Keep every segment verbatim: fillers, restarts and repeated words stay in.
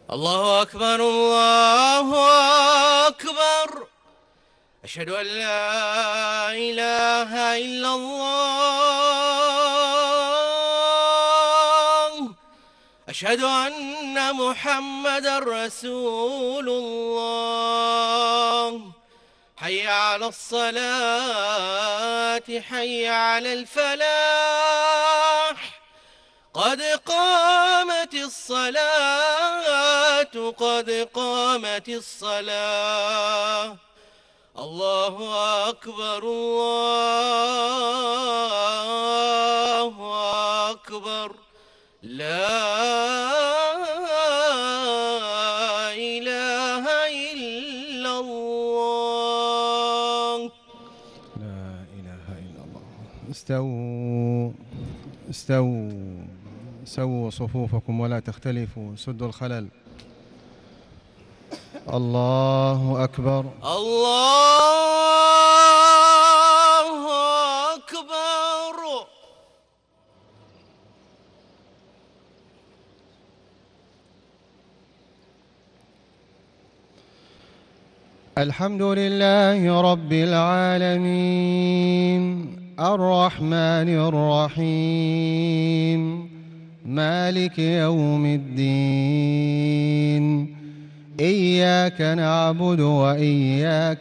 الله أكبر الله أكبر. أشهد أن لا إله إلا الله. أشهد أن محمدا رسول الله. حي على الصلاة، حي على الفلاح. قد قامت الصلاة، قد قامت الصلاة. الله أكبر الله أكبر. لا إله إلا الله. لا إله إلا الله. استووا استووا سووا صفوفكم ولا تختلفوا، سدوا الخلل. الله أكبر الله أكبر. الحمد لله رب العالمين، الرحمن الرحيم، مالك يوم الدين. إياك نعبد وإياك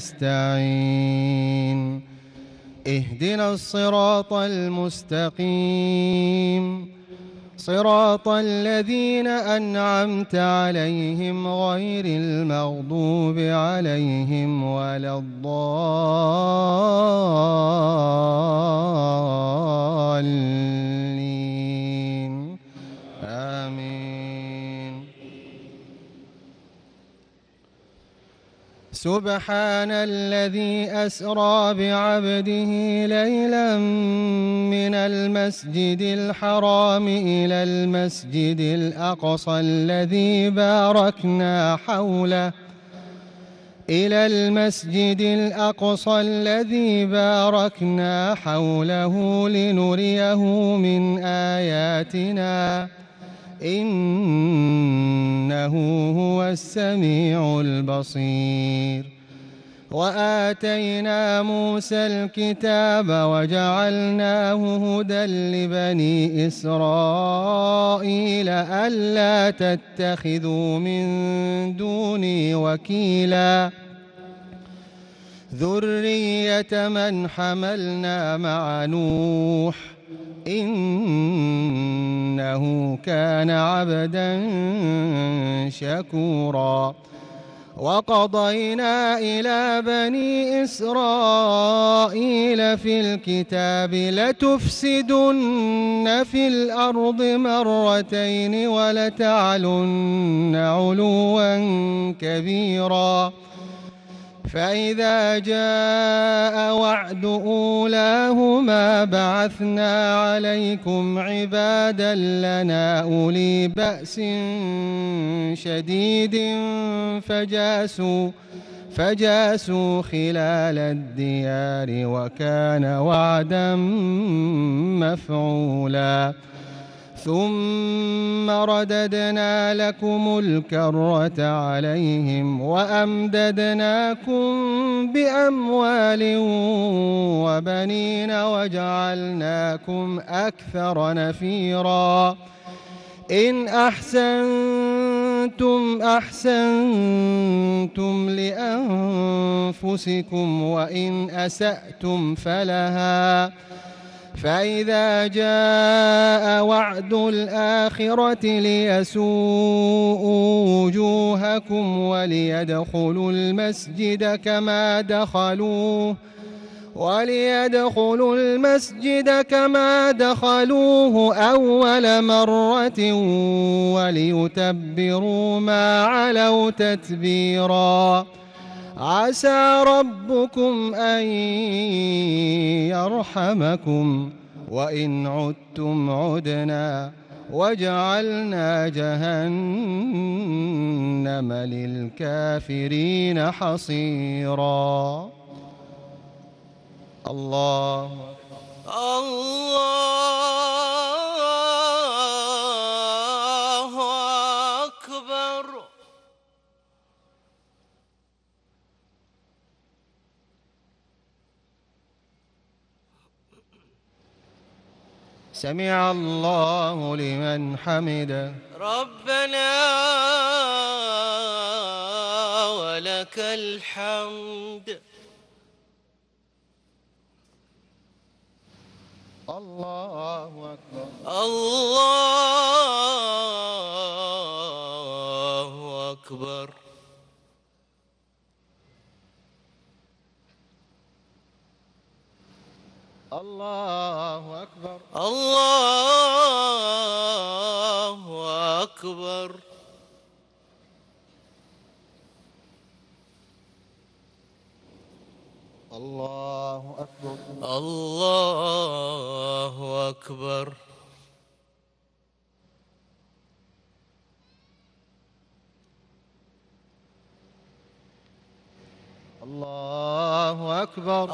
نستعين. اهدنا الصراط المستقيم، صراط الذين أنعمت عليهم غير المغضوب عليهم ولا الضالين. آمين. سبحان الذي أسرى بعبده ليلا من المسجد الحرام إلى المسجد الأقصى الذي باركنا حوله إلى المسجد الأقصى الذي باركنا حوله لنريه من آياتنا، إنه هو السميع البصير. وآتينا موسى الكتاب وجعلناه هدى لبني إسرائيل ألا تتخذوا من دوني وكيلا ذرية من حملنا مع نوح إنه كان عبدا شكورا. وقضينا إلى بني إسرائيل في الكتاب لتفسدن في الأرض مرتين ولتعلن علوا كبيرا. فإذا جاء وعد أولاهما بعثنا عليكم عبادا لنا أولي بأس شديد فجاسوا فجاسوا خلال الديار وكان وعدا مفعولا. ثم رددنا لكم الكرة عليهم وأمددناكم بأموال وبنين وجعلناكم أكثر نفيرا. إن أحسنتم أحسنتم لأنفسكم وإن أسأتم فلها. فإذا جاء وعد الآخرة ليسوءوا وجوهكم وليدخلوا المسجد كما دخلوه وليدخلوا المسجد كما دخلوه أول مرة وليتبروا ما علوا تتبيرا. عسى ربكم أن يرحمكم وإن عدتم عدنا وجعلنا جهنم للكافرين حصيرا. الله الله أكبر. سمع الله لمن حمده. ربنا ولك الحمد. الله أكبر. الله أكبر. الله أكبر. الله أكبر. الله أكبر. الله أكبر. الله أكبر.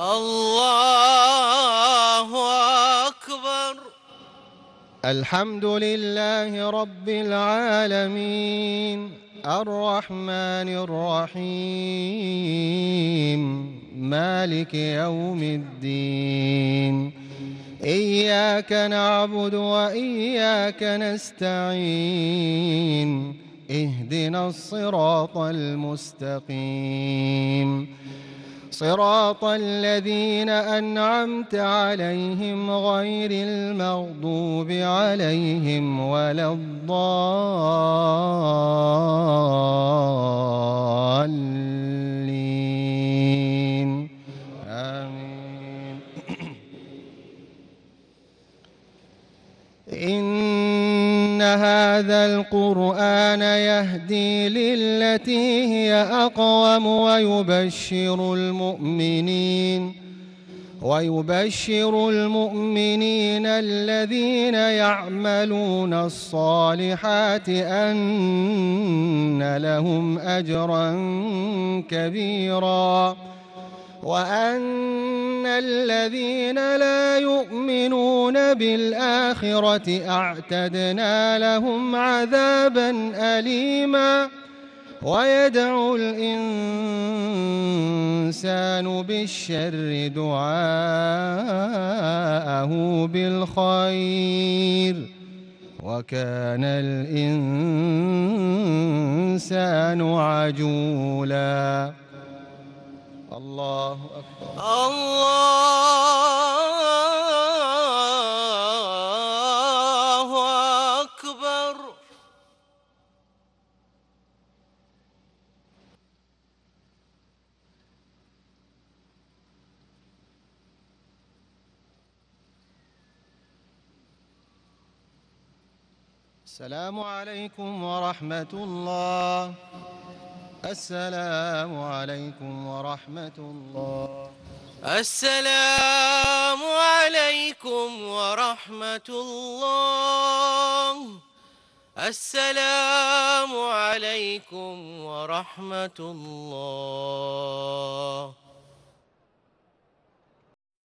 الله أكبر. الحمد لله رب العالمين الرحمن الرحيم مالك يوم الدين. إياك نعبد وإياك نستعين. اهدنا الصراط المستقيم صراط الذين أنعمت عليهم غير المغضوب عليهم ولا الضالين. آمين. إن هذا القرآن يهدي للتي هي أقوم ويبشر المؤمنين ويبشر المؤمنين الذين يعملون الصالحات أن لهم أجرا كبيرا وأن الذين لا يؤمنون بالآخرة أعتدنا لهم عذابا أليما. ويدعو الإنسان بالشر دعاءه بالخير وكان الإنسان عجولا. الله أكبر. الله أكبر. السلام عليكم ورحمة الله. السلام عليكم ورحمة الله. السلام عليكم ورحمة الله. السلام عليكم ورحمة الله.